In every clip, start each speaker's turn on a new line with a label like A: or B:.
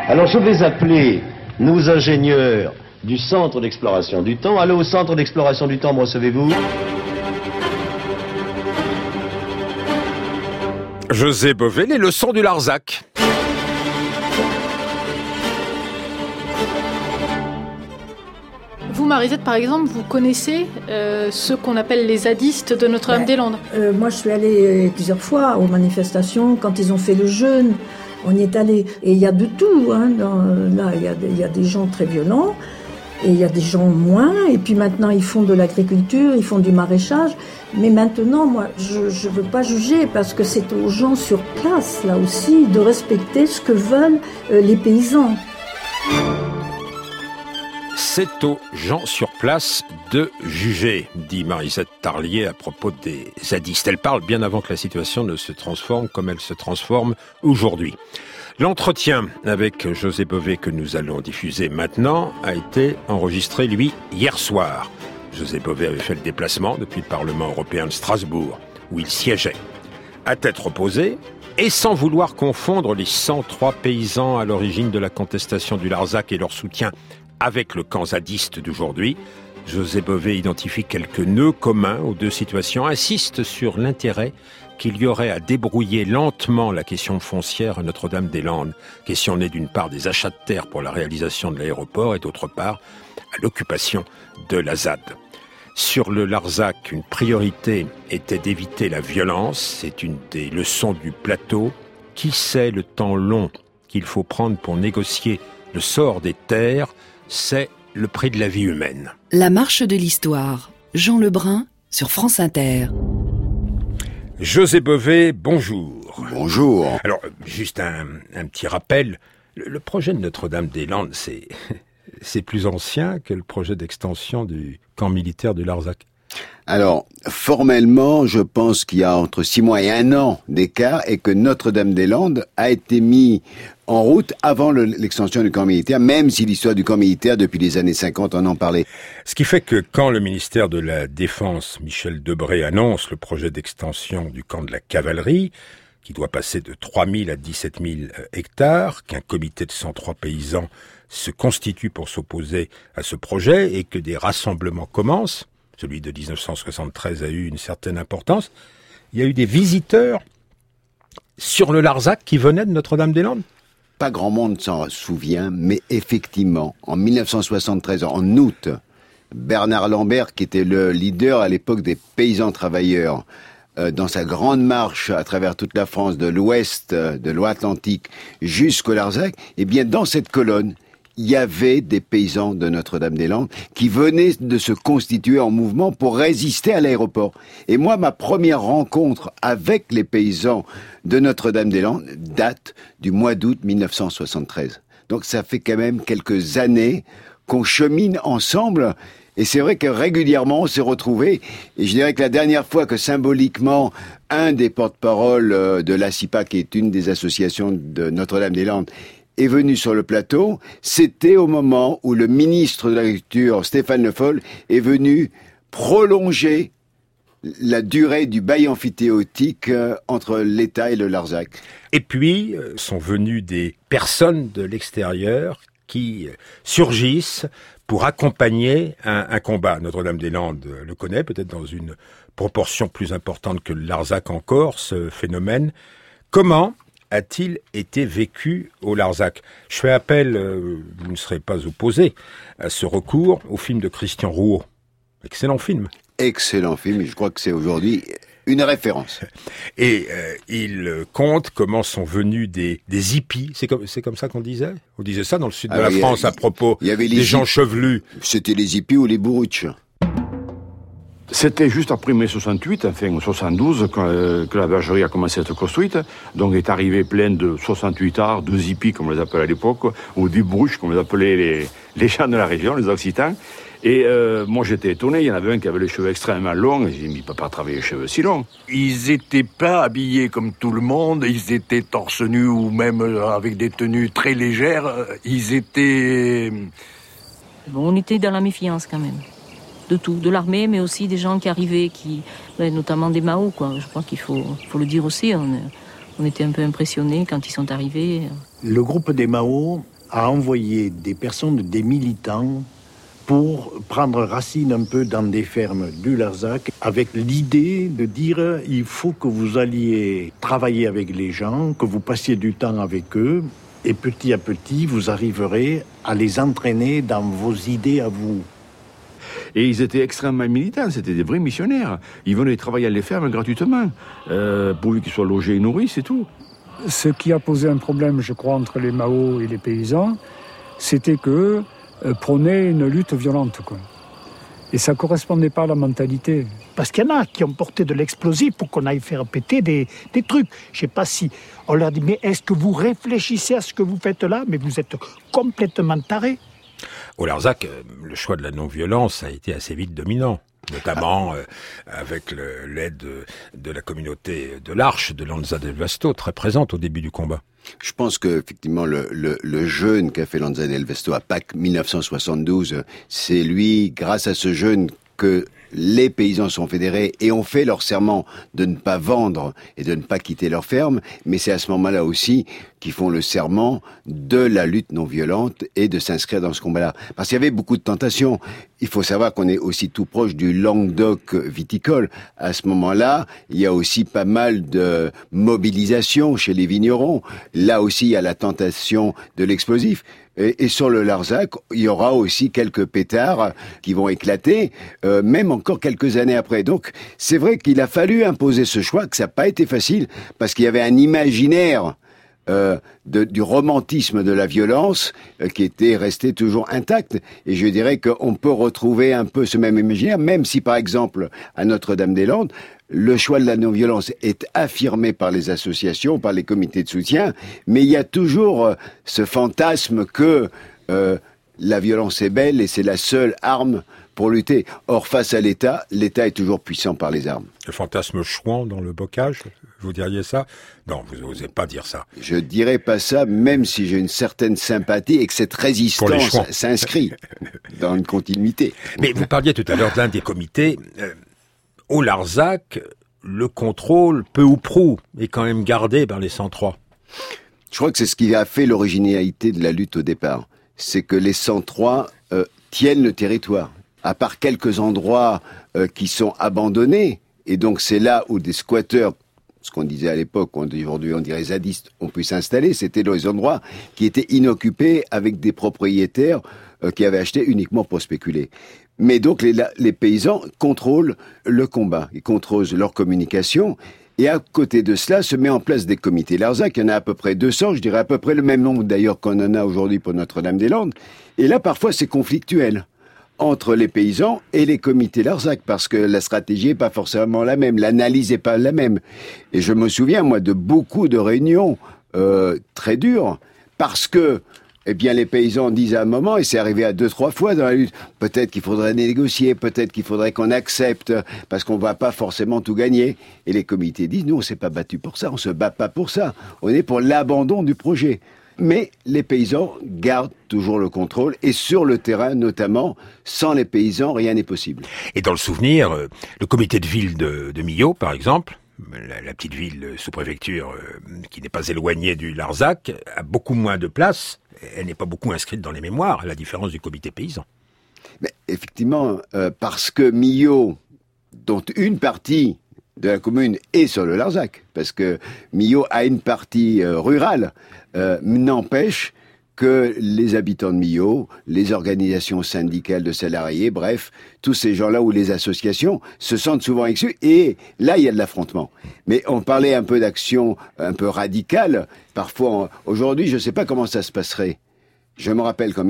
A: Alors je vais appeler nos ingénieurs du Centre d'Exploration du Temps. Allô, au Centre d'Exploration du Temps, me recevez-vous?
B: José Bové, les leçons du Larzac.
C: Vous, Marisette, par exemple, vous connaissez ceux qu'on appelle les zadistes de Notre-Dame-des-Landes?
D: Moi, je suis allée plusieurs fois aux manifestations. Quand ils ont fait le jeûne, on y est allé. Et il y a de tout. Là, il y a des gens très violents. Et il y a des gens moins. Et puis maintenant, ils font de l'agriculture, ils font du maraîchage. Mais maintenant, moi, je ne veux pas juger parce que c'est aux gens sur place, là aussi, de respecter ce que veulent les paysans.
B: C'est aux gens sur place de juger, dit Marisette Tarlier à propos des zadistes. Elle parle bien avant que la situation ne se transforme comme elle se transforme aujourd'hui. L'entretien avec José Bové que nous allons diffuser maintenant a été enregistré, lui, hier soir. José Bové avait fait le déplacement depuis le Parlement européen de Strasbourg, où il siégeait. À tête reposée, et sans vouloir confondre les 103 paysans à l'origine de la contestation du Larzac et leur soutien avec le camp zadiste d'aujourd'hui, José Bové identifie quelques nœuds communs aux deux situations, insiste sur l'intérêt qu'il y aurait à débrouiller lentement la question foncière à Notre-Dame-des-Landes, question née d'une part des achats de terre pour la réalisation de l'aéroport et d'autre part à l'occupation de la ZAD. Sur le Larzac, une priorité était d'éviter la violence, c'est une des leçons du plateau. Qui sait le temps long qu'il faut prendre pour négocier le sort des terres, c'est le prix de la vie humaine.
E: La marche de l'histoire. Jean Lebrun sur France Inter.
B: José Bové, bonjour.
F: Bonjour.
B: Alors, juste un petit rappel. Le projet de Notre-Dame-des-Landes, c'est plus ancien que le projet d'extension du camp militaire du Larzac.
F: Alors, formellement, je pense qu'il y a entre 6 mois et 1 an d'écart et que Notre-Dame-des-Landes a été mis en route avant l'extension du camp militaire, même si l'histoire du camp militaire, depuis les années 50, on en parlait.
B: Ce qui fait que quand le ministère de la Défense, Michel Debré, annonce le projet d'extension du camp de la cavalerie, qui doit passer de 3 000 à 17 000 hectares, qu'un comité de 103 paysans se constitue pour s'opposer à ce projet et que des rassemblements commencent, celui de 1973 a eu une certaine importance, il y a eu des visiteurs sur le Larzac qui venaient de Notre-Dame-des-Landes.
F: Pas grand monde s'en souvient, mais effectivement, en 1973, en août, Bernard Lambert, qui était le leader à l'époque des paysans travailleurs, dans sa grande marche à travers toute la France, de l'ouest, de l'Ouest-Atlantique jusqu'au Larzac, eh bien, dans cette colonne, il y avait des paysans de Notre-Dame-des-Landes qui venaient de se constituer en mouvement pour résister à l'aéroport. Et moi, ma première rencontre avec les paysans de Notre-Dame-des-Landes date du mois d'août 1973. Donc ça fait quand même quelques années qu'on chemine ensemble. Et c'est vrai que régulièrement, on s'est retrouvés. Et je dirais que la dernière fois que symboliquement, un des porte-parole de l'ACIPA, qui est une des associations de Notre-Dame-des-Landes, est venu sur le plateau, c'était au moment où le ministre de l'Agriculture, Stéphane Le Foll, est venu prolonger la durée du bail amphithéotique entre l'État et le Larzac.
B: Et puis, sont venues des personnes de l'extérieur qui surgissent pour accompagner un combat. Notre-Dame-des-Landes le connaît, peut-être dans une proportion plus importante que le Larzac encore, ce phénomène. Comment a-t-il été vécu au Larzac? Je fais appel, vous ne serez pas opposé à ce recours, au film de Christian Rouault. Excellent film.
F: Excellent film, et je crois que c'est aujourd'hui une référence.
B: Et il compte comment sont venus des hippies. C'est comme ça qu'on disait? On disait ça dans le sud de la France à propos des gens chevelus.
F: C'était les hippies ou les bourruches.
G: C'était juste après mai 68, enfin 72, que la bergerie a commencé à être construite. Donc est arrivé plein de 68 arts, de hippies comme on les appelait à l'époque, ou des bruches comme on les appelait les gens de la région, les Occitans. Et moi j'étais étonné, il y en avait un qui avait les cheveux extrêmement longs, et j'ai dit, mais il ne peut pas travailler les cheveux si longs.
H: Ils n'étaient pas habillés comme tout le monde, ils étaient torse nu ou même avec des tenues très légères, ils étaient...
I: Bon, on était dans la méfiance quand même. De tout, de l'armée, mais aussi des gens qui arrivaient, notamment des Mao, quoi. Je crois qu'il faut le dire aussi. On était un peu impressionnés quand ils sont arrivés.
H: Le groupe des Mao a envoyé des personnes, des militants, pour prendre racine un peu dans des fermes du Larzac, avec l'idée de dire il faut que vous alliez travailler avec les gens, que vous passiez du temps avec eux, et petit à petit, vous arriverez à les entraîner dans vos idées à vous.
G: Et ils étaient extrêmement militants, c'était des vrais missionnaires. Ils venaient travailler à les fermes gratuitement, pourvu qu'ils soient logés et nourris, c'est tout.
J: Ce qui a posé un problème, je crois, entre les Maos et les paysans, c'était qu'eux prônaient une lutte violente, quoi. Et ça correspondait pas à la mentalité.
K: Parce qu'il y en a qui ont porté de l'explosif pour qu'on aille faire péter des trucs. Je sais pas si on leur dit, mais est-ce que vous réfléchissez à ce que vous faites là? Mais vous êtes complètement tarés.
B: Au Larzac, le choix de la non-violence a été assez vite dominant, notamment avec l'aide de la communauté de l'Arche, de Lanza del Vasto, très présente au début du combat.
F: Je pense que effectivement le jeûne qu'a fait Lanza del Vasto à Pâques 1972, c'est lui, grâce à ce jeûne, que les paysans sont fédérés et ont fait leur serment de ne pas vendre et de ne pas quitter leur ferme, mais c'est à ce moment-là aussi qu'ils font le serment de la lutte non violente et de s'inscrire dans ce combat-là. Parce qu'il y avait beaucoup de tentations. Il faut savoir qu'on est aussi tout proche du Languedoc viticole. À ce moment-là, il y a aussi pas mal de mobilisation chez les vignerons. Là aussi, il y a la tentation de l'explosif. Et sur le Larzac, il y aura aussi quelques pétards qui vont éclater, même encore quelques années après. Donc, c'est vrai qu'il a fallu imposer ce choix, que ça n'a pas été facile, parce qu'il y avait un imaginaire du romantisme de la violence qui était resté toujours intact. Et je dirais qu'on peut retrouver un peu ce même imaginaire, même si, par exemple, à Notre-Dame-des-Landes, le choix de la non-violence est affirmé par les associations, par les comités de soutien, mais il y a toujours ce fantasme que la violence est belle et c'est la seule arme pour lutter. Or, face à l'État, l'État est toujours puissant par les armes.
B: Le fantasme chouan dans le bocage, vous diriez ça? Non, vous n'osez pas dire ça.
F: Je dirais pas ça, même si j'ai une certaine sympathie et que cette résistance s'inscrit dans une continuité.
B: Mais vous parliez tout à l'heure d'un des comités. Au Larzac, le contrôle, peu ou prou, est quand même gardé par les 103.
F: Je crois que c'est ce qui a fait l'originalité de la lutte au départ. C'est que les 103 tiennent le territoire. À part quelques endroits qui sont abandonnés, et donc c'est là où des squatteurs, ce qu'on disait à l'époque, aujourd'hui on dirait zadistes, ont pu s'installer, c'était dans les endroits qui étaient inoccupés avec des propriétaires qui avaient acheté uniquement pour spéculer. Mais donc les paysans contrôlent le combat, ils contrôlent leur communication, et à côté de cela se met en place des comités Larzac. Il y en a à peu près 200, je dirais à peu près le même nombre d'ailleurs qu'on en a aujourd'hui pour Notre-Dame-des-Landes. Et là parfois c'est conflictuel entre les paysans et les comités Larzac, parce que la stratégie est pas forcément la même, l'analyse est pas la même. Et je me souviens moi de beaucoup de réunions très dures, parce que eh bien, les paysans disent à un moment, et c'est arrivé à 2-3 fois dans la lutte, peut-être qu'il faudrait négocier, peut-être qu'il faudrait qu'on accepte, parce qu'on va pas forcément tout gagner. Et les comités disent, nous, on s'est pas battu pour ça, on se bat pas pour ça. On est pour l'abandon du projet. Mais les paysans gardent toujours le contrôle, et sur le terrain notamment, sans les paysans, rien n'est possible.
B: Et dans le souvenir, le comité de ville de Millau, par exemple, la petite ville sous-préfecture qui n'est pas éloignée du Larzac, a beaucoup moins de place. Elle n'est pas beaucoup inscrite dans les mémoires, à la différence du comité paysan.
F: Mais effectivement, parce que Millau, dont une partie de la commune est sur le Larzac, parce que Millau a une partie rurale, n'empêche que les habitants de Millau, les organisations syndicales de salariés, bref, tous ces gens-là ou les associations se sentent souvent exclus, et là il y a de l'affrontement. Mais on parlait un peu d'action un peu radicale, parfois aujourd'hui je ne sais pas comment ça se passerait. Je me rappelle qu'en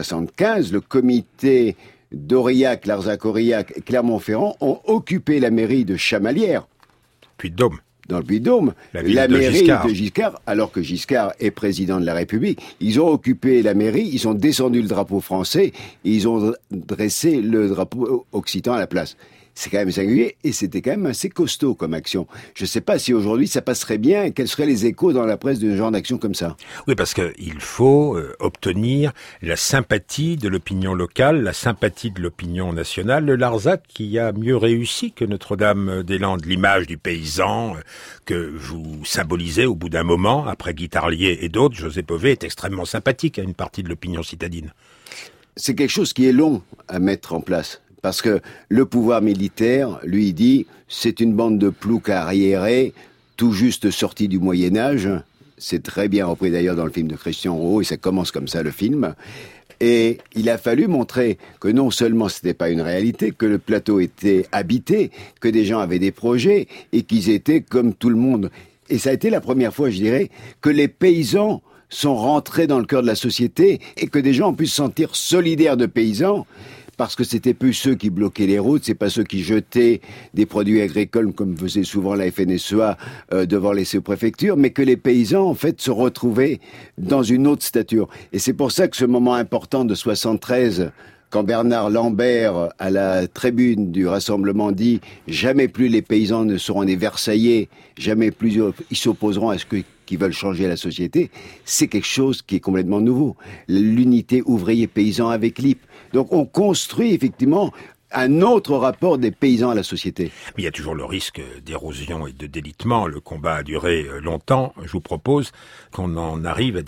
F: 1975, le comité d'Aurillac, Larzac-Aurillac et Clermont-Ferrand ont occupé la mairie de Chamalières.
B: Puy-de-Dôme.
F: Dans le Puy-de-Dôme, la mairie de Giscard, alors que Giscard est président de la République, ils ont occupé la mairie, ils ont descendu le drapeau français et ils ont dressé le drapeau occitan à la place. C'est quand même singulier et c'était quand même assez costaud comme action. Je ne sais pas si aujourd'hui ça passerait bien et quels seraient les échos dans la presse d'un genre d'action comme ça.
B: Oui, parce qu'il faut obtenir la sympathie de l'opinion locale, la sympathie de l'opinion nationale. Le Larzac qui a mieux réussi que Notre-Dame-des-Landes, l'image du paysan que vous symbolisez au bout d'un moment, après Guy Tarlier et d'autres, José Bové est extrêmement sympathique à une partie de l'opinion citadine.
F: C'est quelque chose qui est long à mettre en place. Parce que le pouvoir militaire, lui, dit, c'est une bande de ploucs arriérés, tout juste sortis du Moyen-Âge. C'est très bien repris d'ailleurs dans le film de Christian Rau, et ça commence comme ça le film. Et il a fallu montrer que non seulement c'était pas une réalité, que le plateau était habité, que des gens avaient des projets, et qu'ils étaient comme tout le monde. Et ça a été la première fois, je dirais, que les paysans sont rentrés dans le cœur de la société, et que des gens ont pu se sentir solidaires de paysans, parce que c'était plus ceux qui bloquaient les routes, c'est pas ceux qui jetaient des produits agricoles comme faisait souvent la FNSEA devant les sous-préfectures, mais que les paysans en fait se retrouvaient dans une autre stature. Et c'est pour ça que ce moment important de 73, quand Bernard Lambert à la tribune du rassemblement dit « Jamais plus les paysans ne seront des Versaillais, jamais plus ils s'opposeront à ce qui veulent changer la société », c'est quelque chose qui est complètement nouveau. L'unité ouvrier-paysan avec l'IP. Donc on construit effectivement un autre rapport des paysans à la société.
B: Mais il y a toujours le risque d'érosion et de délitement. Le combat a duré longtemps. Je vous propose qu'on en arrive à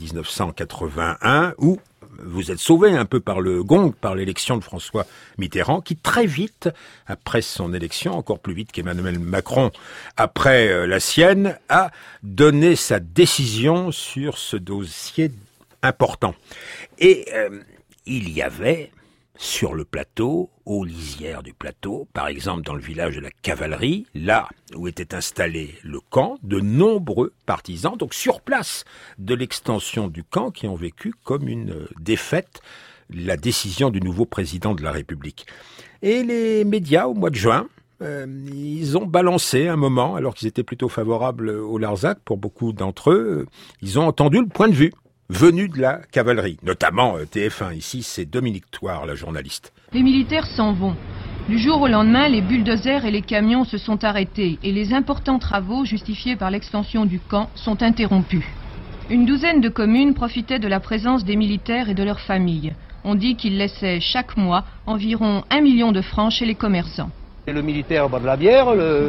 B: 1981 où vous êtes sauvé un peu par le gong, par l'élection de François Mitterrand, qui très vite, après son élection, encore plus vite qu'Emmanuel Macron, après la sienne, a donné sa décision sur ce dossier important. Et il y avait sur le plateau, aux lisières du plateau, par exemple dans le village de la Cavalerie, là où était installé le camp, de nombreux partisans, donc sur place de l'extension du camp, qui ont vécu comme une défaite la décision du nouveau président de la République. Et les médias, au mois de juin, ils ont balancé un moment, alors qu'ils étaient plutôt favorables au Larzac, pour beaucoup d'entre eux, ils ont entendu le point de vue venu de la cavalerie, notamment TF1. Ici, c'est Dominique Thouard, la journaliste.
L: Les militaires s'en vont. Du jour au lendemain, les bulldozers et les camions se sont arrêtés et les importants travaux justifiés par l'extension du camp sont interrompus. Une douzaine de communes profitaient de la présence des militaires et de leurs familles. On dit qu'ils laissaient chaque mois environ 1 million de francs chez les commerçants.
M: Le militaire boit de la bière,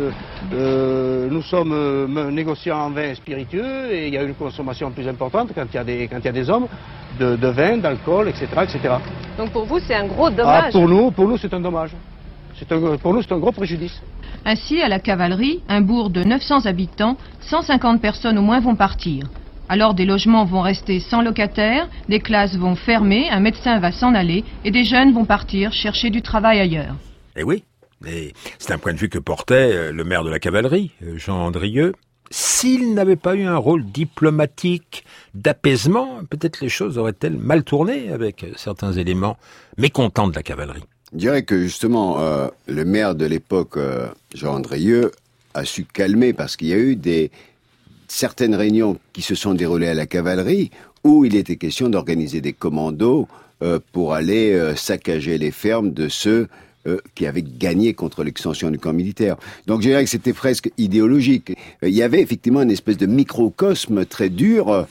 M: nous sommes négociants en vin spiritueux et il y a une consommation plus importante quand il y a des hommes de vin, d'alcool, etc., etc.
N: Donc pour vous, c'est un gros dommage.
M: Pour nous, c'est un dommage. Pour nous, c'est un gros préjudice.
L: Ainsi, à la Cavalerie, un bourg de 900 habitants, 150 personnes au moins vont partir. Alors des logements vont rester sans locataires, des classes vont fermer, un médecin va s'en aller et des jeunes vont partir chercher du travail ailleurs.
B: Eh oui. Et c'est un point de vue que portait le maire de la Cavalerie, Jean Andrieux. S'il n'avait pas eu un rôle diplomatique, d'apaisement, peut-être les choses auraient-elles mal tourné avec certains éléments mécontents de la Cavalerie.
F: Je dirais que justement, le maire de l'époque, Jean Andrieux, a su calmer parce qu'il y a eu certaines réunions qui se sont déroulées à la Cavalerie où il était question d'organiser des commandos pour aller saccager les fermes de ceux qui avaient gagné contre l'extension du camp militaire. Donc je dirais que c'était presque idéologique. Il y avait effectivement une espèce de microcosme très dur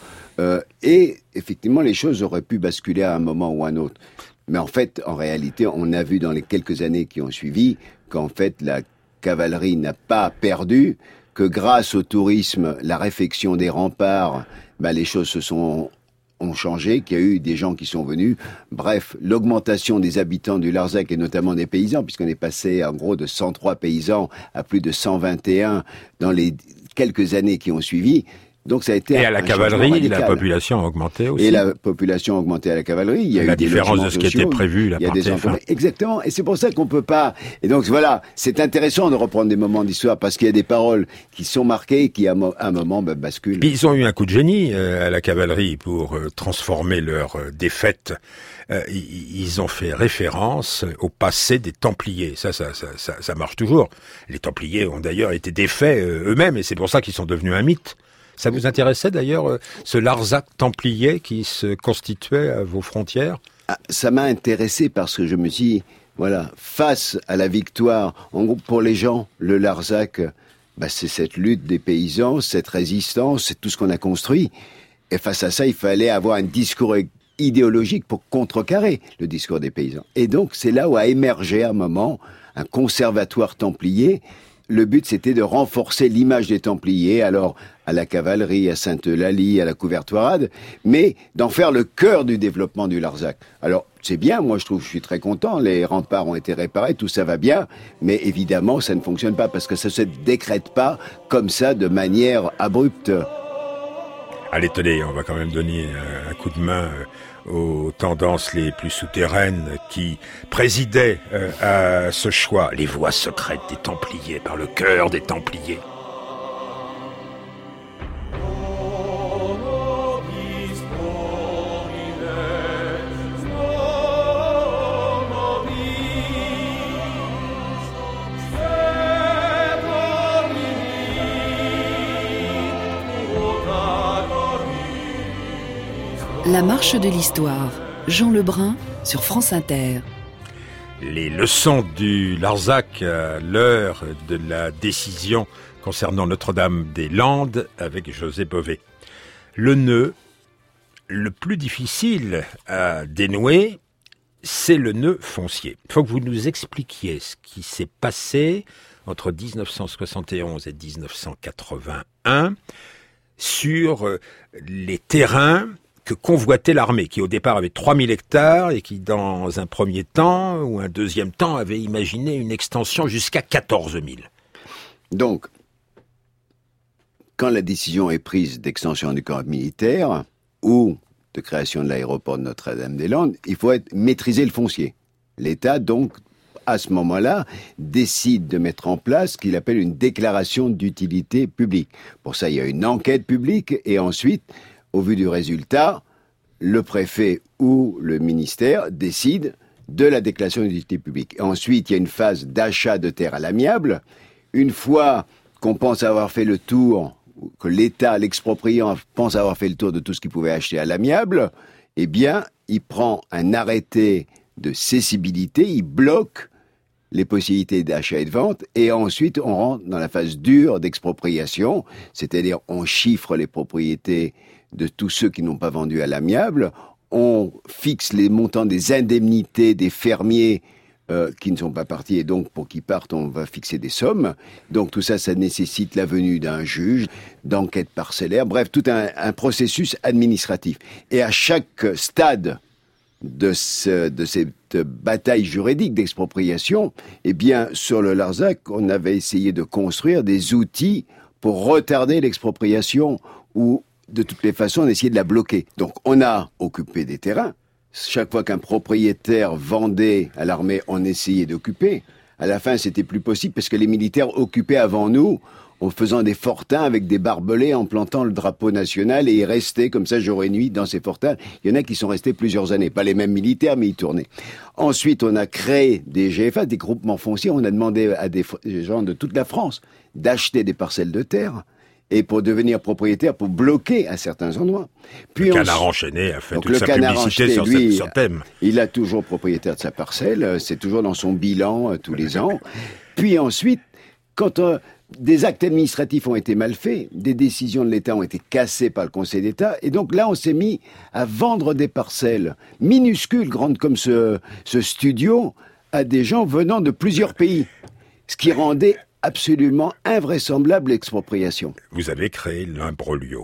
F: et effectivement les choses auraient pu basculer à un moment ou à un autre. Mais en fait, en réalité, on a vu dans les quelques années qui ont suivi qu'en fait la cavalerie n'a pas perdu, que grâce au tourisme, la réfection des remparts, les choses ont changé, qu'il y a eu des gens qui sont venus. Bref, l'augmentation des habitants du Larzac et notamment des paysans, puisqu'on est passé en gros de 103 paysans à plus de 121 dans les quelques années qui ont suivi. Donc ça a été
B: et à la cavalerie, la population a augmenté aussi.
F: Et la population a augmenté à la cavalerie. Il y a
B: la
F: eu des
B: différence de ce qui était prévu,
F: il y a des enfants. Exactement. Et c'est pour ça qu'on peut pas. Et donc voilà, c'est intéressant de reprendre des moments d'histoire parce qu'il y a des paroles qui sont marquées et qui à un moment basculent.
B: Puis ils ont eu un coup de génie à la cavalerie pour transformer leur défaite. Ils ont fait référence au passé des Templiers. Ça marche toujours. Les Templiers ont d'ailleurs été défaits eux-mêmes et c'est pour ça qu'ils sont devenus un mythe. Ça vous intéressait d'ailleurs, ce Larzac templier qui se constituait à vos frontières ?
F: Ça m'a intéressé parce que je me suis dit, Voilà, face à la victoire, en gros, pour les gens, le Larzac, c'est cette lutte des paysans, cette résistance, c'est tout ce qu'on a construit. Et face à ça, il fallait avoir un discours idéologique pour contrecarrer le discours des paysans. Et donc, c'est là où a émergé à un moment un conservatoire templier. Le but, c'était de renforcer l'image des Templiers, alors à la cavalerie, à Sainte-Eulalie, à la Couvertoirade, mais d'en faire le cœur du développement du Larzac. Alors, c'est bien, moi je suis très content, les remparts ont été réparés, tout ça va bien, mais évidemment, ça ne fonctionne pas, parce que ça ne se décrète pas comme ça, de manière abrupte.
B: Allez, tenez, on va quand même donner un coup de main aux tendances les plus souterraines qui présidaient à ce choix. Les voies secrètes des Templiers, par le cœur des Templiers.
E: La marche de l'histoire, Jean Lebrun sur France Inter.
B: Les leçons du Larzac à l'heure de la décision concernant Notre-Dame-des-Landes avec José Bové. Le nœud le plus difficile à dénouer, c'est le nœud foncier. Il faut que vous nous expliquiez ce qui s'est passé entre 1971 et 1981 sur les terrains que convoitait l'armée, qui au départ avait 3000 hectares et qui dans un premier temps ou un deuxième temps avait imaginé une extension jusqu'à 14 000.
F: Donc, quand la décision est prise d'extension du camp militaire ou de création de l'aéroport de Notre-Dame-des-Landes, il faut maîtriser le foncier. L'État, donc, à ce moment-là, décide de mettre en place ce qu'il appelle une déclaration d'utilité publique. Pour ça, il y a une enquête publique et ensuite, au vu du résultat, le préfet ou le ministère décide de la déclaration d'utilité publique. Et ensuite, il y a une phase d'achat de terre à l'amiable. Une fois qu'on pense avoir fait le tour, que l'État, l'expropriant, pense avoir fait le tour de tout ce qu'il pouvait acheter à l'amiable, eh bien, il prend un arrêté de cessibilité, il bloque les possibilités d'achat et de vente, et ensuite on rentre dans la phase dure d'expropriation, c'est-à-dire on chiffre les propriétés de tous ceux qui n'ont pas vendu à l'amiable, on fixe les montants des indemnités des fermiers qui ne sont pas partis, et donc pour qu'ils partent, on va fixer des sommes. Donc tout ça, ça nécessite la venue d'un juge, d'enquête parcellaire, bref, tout un processus administratif. Et à chaque stade de cette bataille juridique d'expropriation, eh bien, sur le Larzac, on avait essayé de construire des outils pour retarder l'expropriation ou, de toutes les façons, on a essayé de la bloquer. Donc, on a occupé des terrains. Chaque fois qu'un propriétaire vendait à l'armée, on essayait d'occuper. À la fin, c'était plus possible parce que les militaires occupaient avant nous en faisant des fortins avec des barbelés, en plantant le drapeau national, et ils restaient comme ça jour et nuit dans ces fortins. Il y en a qui sont restés plusieurs années, pas les mêmes militaires, mais ils tournaient. Ensuite, on a créé des GFA, des groupements fonciers. On a demandé à des gens de toute la France d'acheter des parcelles de terre et pour devenir propriétaire, pour bloquer à certains endroits. Puis
B: le Canard enchaîné a fait toute sa publicité sur ce thème.
F: Il a toujours propriétaire de sa parcelle, c'est toujours dans son bilan tous les ans. Puis ensuite, quand des actes administratifs ont été mal faits, des décisions de l'État ont été cassées par le Conseil d'État, et donc là on s'est mis à vendre des parcelles minuscules, grandes comme ce studio, à des gens venant de plusieurs pays, ce qui rendait absolument invraisemblable l'expropriation.
B: Vous avez créé l'imbroglio.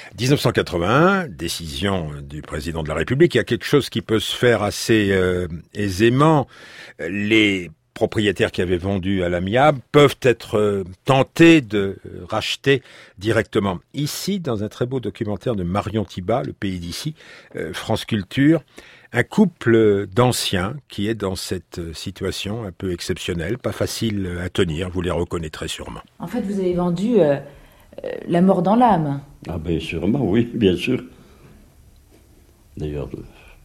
B: 1981, décision du président de la République. Il y a quelque chose qui peut se faire assez aisément. Les propriétaires qui avaient vendu à l'amiable peuvent être tentés de racheter directement. Ici, dans un très beau documentaire de Marion Thibat, Le Pays d'ici, France Culture, un couple d'anciens qui est dans cette situation un peu exceptionnelle, pas facile à tenir, vous les reconnaîtrez sûrement.
O: En fait, vous avez vendu la mort dans l'âme.
P: Ah ben sûrement, oui, bien sûr. D'ailleurs,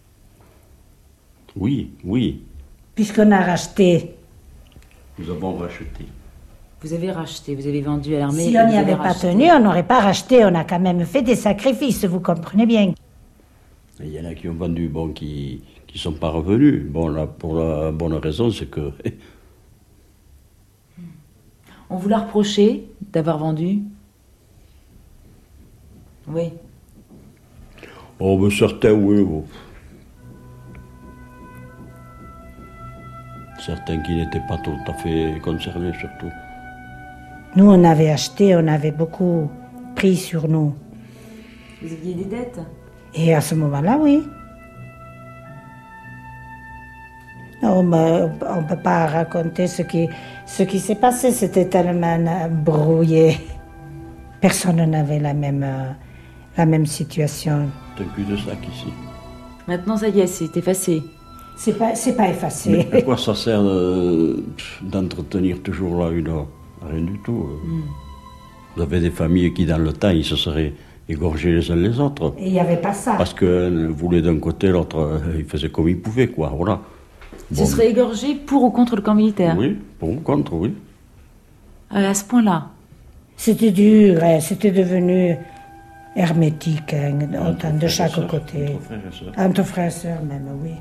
P: oui.
Q: Puisqu'on a racheté.
P: Nous avons racheté.
O: Vous avez racheté, vous avez vendu à l'armée.
Q: Si on n'y avait pas tenu, on n'aurait pas racheté. On a quand même fait des sacrifices, vous comprenez bien.
P: Il y en a qui ont vendu, bon, qui sont pas revenus. Bon, là, pour la bonne raison, c'est que...
O: On vous l'a reproché d'avoir vendu? Oui.
P: Oh, mais certains, oui. Bon. Certains qui n'étaient pas tout à fait concernés, surtout.
Q: Nous, on avait acheté, on avait beaucoup pris sur nous.
O: Vous aviez des dettes?
Q: Et à ce moment-là, oui. Non, mais on ne peut pas raconter ce qui s'est passé. C'était tellement brouillé. Personne n'avait la même situation.
P: C'est un cul-de-sac ici.
O: Maintenant, ça y est, c'est effacé.
Q: C'est pas effacé.
P: Mais à quoi ça sert d'entretenir toujours là une... Rien du tout. Vous avez des familles qui, dans le temps, ils se seraient égorgés les uns les autres.
Q: Et il n'y avait pas ça.
P: Parce qu'un voulait d'un côté, l'autre, il faisait comme il pouvait, quoi. Voilà.
O: Ce serait égorgé pour ou contre le camp militaire?
P: Oui, pour ou contre, oui.
O: À ce point-là?
Q: C'était dur, c'était devenu hermétique, autant de chaque côté. Entre frères et sœurs, même, oui.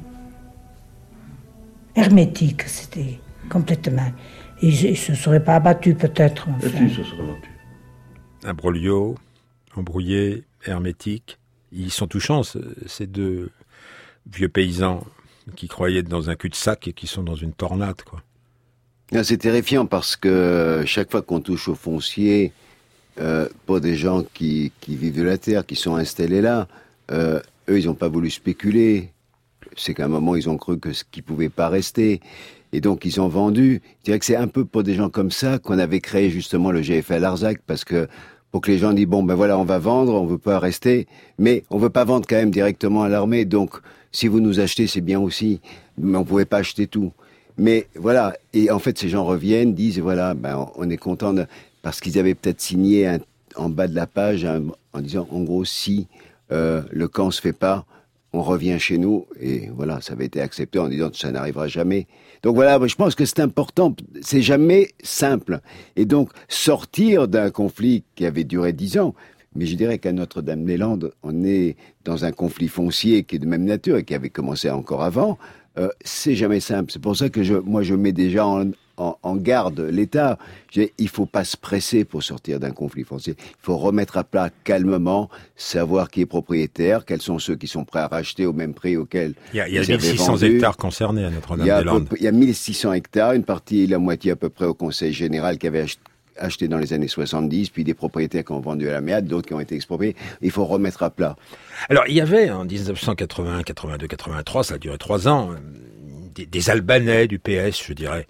Q: Hermétique, c'était complètement. Ils ne se seraient pas abattus, peut-être.
P: Enfin. Et puis, ils se seraient abattus.
B: Imbroglio, embrouillé, hermétique. Ils sont touchants, ces deux vieux paysans qui croyaient être dans un cul-de-sac et qui sont dans une tornade, quoi.
F: C'est terrifiant parce que chaque fois qu'on touche au foncier, pour des gens qui vivent de la terre, qui sont installés là, eux, ils n'ont pas voulu spéculer. C'est qu'à un moment, ils ont cru qu'ils ne pouvaient pas rester. Et donc, ils ont vendu. Je dirais que c'est un peu pour des gens comme ça qu'on avait créé justement le GFA Larzac, parce que pour que les gens disent, bon, ben voilà, on va vendre, on veut pas rester, mais on veut pas vendre quand même directement à l'armée, donc si vous nous achetez, c'est bien aussi, mais on pouvait pas acheter tout. Mais voilà, et en fait, ces gens reviennent, disent, voilà, ben on est content, parce qu'ils avaient peut-être signé en bas de la page, en disant, en gros, si le camp se fait pas, on revient chez nous, et voilà, ça avait été accepté en disant que ça n'arrivera jamais. Donc voilà, je pense que c'est important, c'est jamais simple. Et donc, sortir d'un conflit qui avait duré 10 ans, mais je dirais qu'à Notre-Dame-des-Landes, on est dans un conflit foncier qui est de même nature et qui avait commencé encore avant, c'est jamais simple. C'est pour ça que je mets déjà en garde l'État. Il faut pas se presser pour sortir d'un conflit foncier. Il faut remettre à plat calmement, savoir qui est propriétaire, quels sont ceux qui sont prêts à racheter au même prix auquel
B: il y a 1600 hectares concernés à Notre-Dame-des-Landes.
F: Il y a 1600 hectares, une partie, la moitié à peu près au Conseil général qui avait acheté dans les années 70, puis des propriétaires qui ont vendu à la MEAD, d'autres qui ont été expropriés. Il faut remettre à plat.
B: Alors, il y avait en 1981, 82, 83, ça a duré 3 ans, des Albanais du PS, je dirais,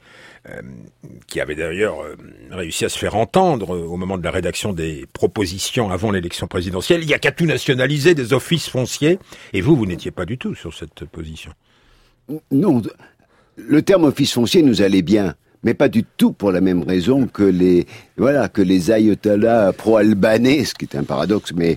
B: qui avaient d'ailleurs réussi à se faire entendre au moment de la rédaction des propositions avant l'élection présidentielle. Il n'y a qu'à tout nationaliser des offices fonciers. Et vous n'étiez pas du tout sur cette position.
F: Non, le terme office foncier nous allait bien, mais pas du tout pour la même raison que les ayatollahs pro-albanais, ce qui est un paradoxe, mais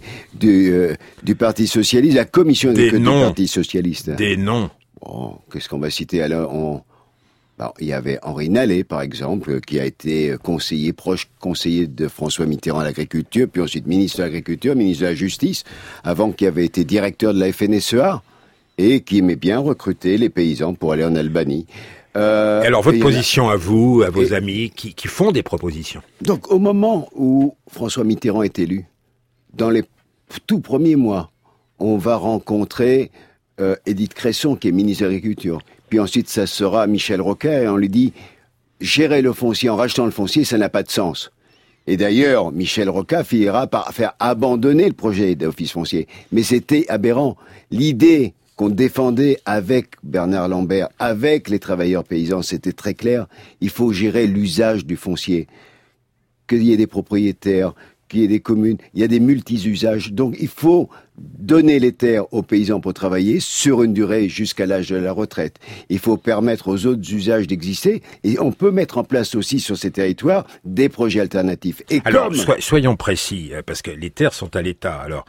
F: du Parti socialiste, la commission du Parti socialiste.
B: Des noms.
F: Bon, qu'est-ce qu'on va citer alors? Il y avait Henri Nallet, par exemple, qui a été proche conseiller de François Mitterrand à l'agriculture, puis ensuite ministre de l'agriculture, ministre de la justice, avant qui avait été directeur de la FNSEA, et qui aimait bien recruter les paysans pour aller en Albanie.
B: Alors, votre position à vous, à vos amis, qui font des propositions?
F: Donc, au moment où François Mitterrand est élu, dans les tout premiers mois, on va rencontrer Édith Cresson, qui est ministre de l'Agriculture. Puis ensuite, ça sera Michel Rocard, et on lui dit, gérer le foncier en rachetant le foncier, ça n'a pas de sens. Et d'ailleurs, Michel Rocard finira par faire abandonner le projet d'office foncier. Mais c'était aberrant. L'idée qu'on défendait avec Bernard Lambert, avec les travailleurs paysans, c'était très clair. Il faut gérer l'usage du foncier. Qu'il y ait des propriétaires, qu'il y ait des communes, il y a des multi-usages. Donc il faut donner les terres aux paysans pour travailler sur une durée jusqu'à l'âge de la retraite. Il faut permettre aux autres usages d'exister et on peut mettre en place aussi sur ces territoires des projets alternatifs. Et
B: alors, soyons précis, parce que les terres sont à l'État. Alors,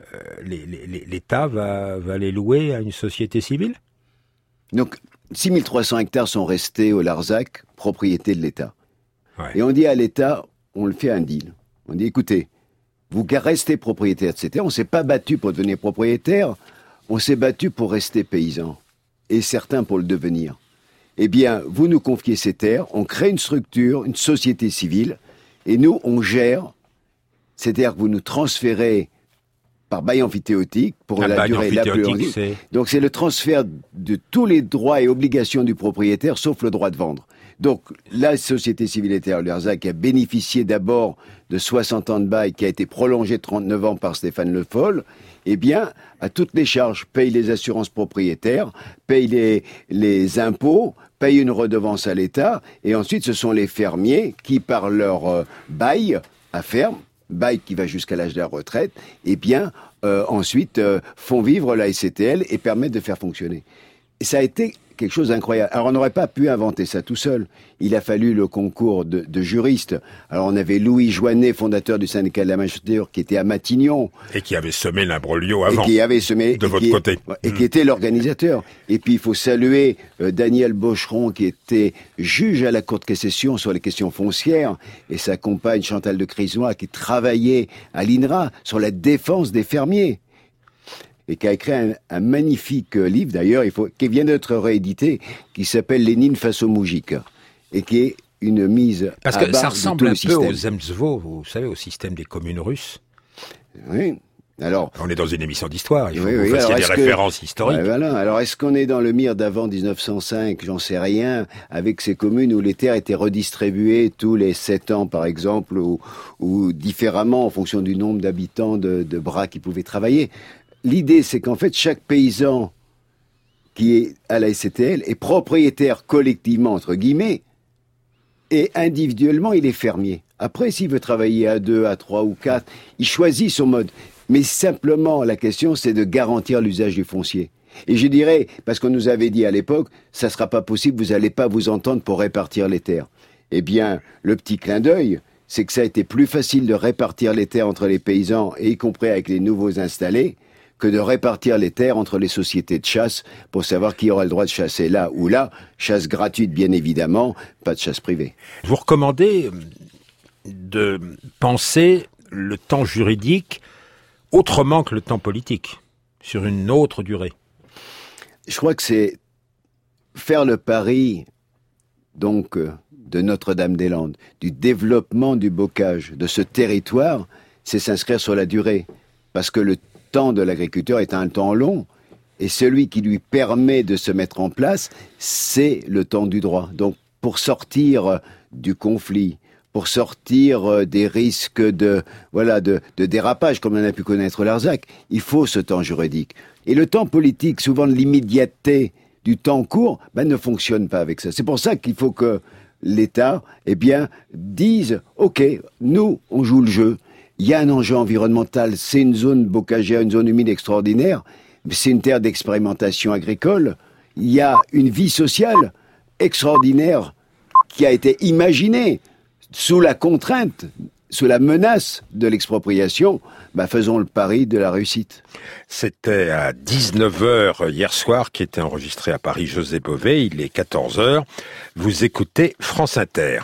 B: l'État va les louer à une société civile?
F: Donc, 6300 hectares sont restés au Larzac, propriété de l'État. Ouais. Et on dit à l'État, on le fait un deal. On dit, écoutez, vous restez propriétaire de ces terres, on ne s'est pas battu pour devenir propriétaire, on s'est battu pour rester paysans, et certains pour le devenir. Eh bien, vous nous confiez ces terres, on crée une structure, une société civile, et nous, on gère, c'est-à-dire que vous nous transférez par bail amphithéotique pour la durée la plus longue. Donc c'est le transfert de tous les droits et obligations du propriétaire, sauf le droit de vendre. Donc la société civile et terre Lurzac a bénéficié d'abord de 60 ans de bail qui a été prolongé de 39 ans par Stéphane Le Foll, eh bien, à toutes les charges, paye les assurances propriétaires, paye les impôts, paye une redevance à l'État, et ensuite ce sont les fermiers qui, par leur bail à ferme, bail qui va jusqu'à l'âge de la retraite, eh bien, ensuite font vivre la SCTL et permettent de faire fonctionner. Et ça a été quelque chose d'incroyable. Alors, on n'aurait pas pu inventer ça tout seul. Il a fallu le concours de juristes. Alors, on avait Louis Joannet, fondateur du syndicat de la magistrature, qui était à Matignon.
B: Et qui avait semé l'imbroglio avant.
F: Et qui avait semé.
B: De votre côté.
F: Et qui était l'organisateur. Et puis, il faut saluer Daniel Bocheron, qui était juge à la Cour de cassation sur les questions foncières, et sa compagne Chantal de Crisois, qui travaillait à l'INRA sur la défense des fermiers. Et qui a écrit un magnifique livre, d'ailleurs, qui vient d'être réédité, qui s'appelle Lénine face aux moujiks, et qui est une mise
B: Parce
F: à
B: que
F: barre
B: ça
F: de
B: ressemble
F: tout
B: un
F: le
B: peu
F: système.
B: aux Zemstvo, vous savez, au système des communes russes.
F: Oui. Alors,
B: on est dans une émission d'histoire, il faut
F: oui,
B: que vous fassiez des références historiques.
F: Ouais, voilà. Alors, est-ce qu'on est dans le mire d'avant 1905 ? J'en sais rien, avec ces communes où les terres étaient redistribuées tous les 7 ans, par exemple, ou différemment en fonction du nombre d'habitants, de bras qui pouvaient travailler. L'idée, c'est qu'en fait, chaque paysan qui est à la SCTL est propriétaire collectivement, entre guillemets, et individuellement, il est fermier. Après, s'il veut travailler à 2, à 3 ou 4, il choisit son mode. Mais simplement, la question, c'est de garantir l'usage du foncier. Et je dirais, parce qu'on nous avait dit à l'époque, ça ne sera pas possible, vous n'allez pas vous entendre pour répartir les terres. Eh bien, le petit clin d'œil, c'est que ça a été plus facile de répartir les terres entre les paysans, et y compris avec les nouveaux installés, que de répartir les terres entre les sociétés de chasse pour savoir qui aura le droit de chasser là ou là. Chasse gratuite, bien évidemment, pas de chasse privée.
B: Vous recommandez de penser le temps juridique autrement que le temps politique, sur une autre durée.
F: Je crois que c'est faire le pari, donc, de Notre-Dame-des-Landes, du développement du bocage, de ce territoire, c'est s'inscrire sur la durée. Parce que le temps de l'agriculteur est un temps long, et celui qui lui permet de se mettre en place, c'est le temps du droit. Donc, pour sortir du conflit, pour sortir des risques de dérapage, comme on a pu connaître Larzac, il faut ce temps juridique. Et le temps politique, souvent de l'immédiateté du temps court, ne fonctionne pas avec ça. C'est pour ça qu'il faut que l'État, dise, OK, nous, on joue le jeu. Il y a un enjeu environnemental, c'est une zone bocagère, une zone humide extraordinaire, c'est une terre d'expérimentation agricole. Il y a une vie sociale extraordinaire qui a été imaginée sous la contrainte, sous la menace de l'expropriation. Faisons le pari de la réussite.
B: C'était à 19h hier soir, qui était enregistré à Paris José Bové. Il est 14h. Vous écoutez France Inter.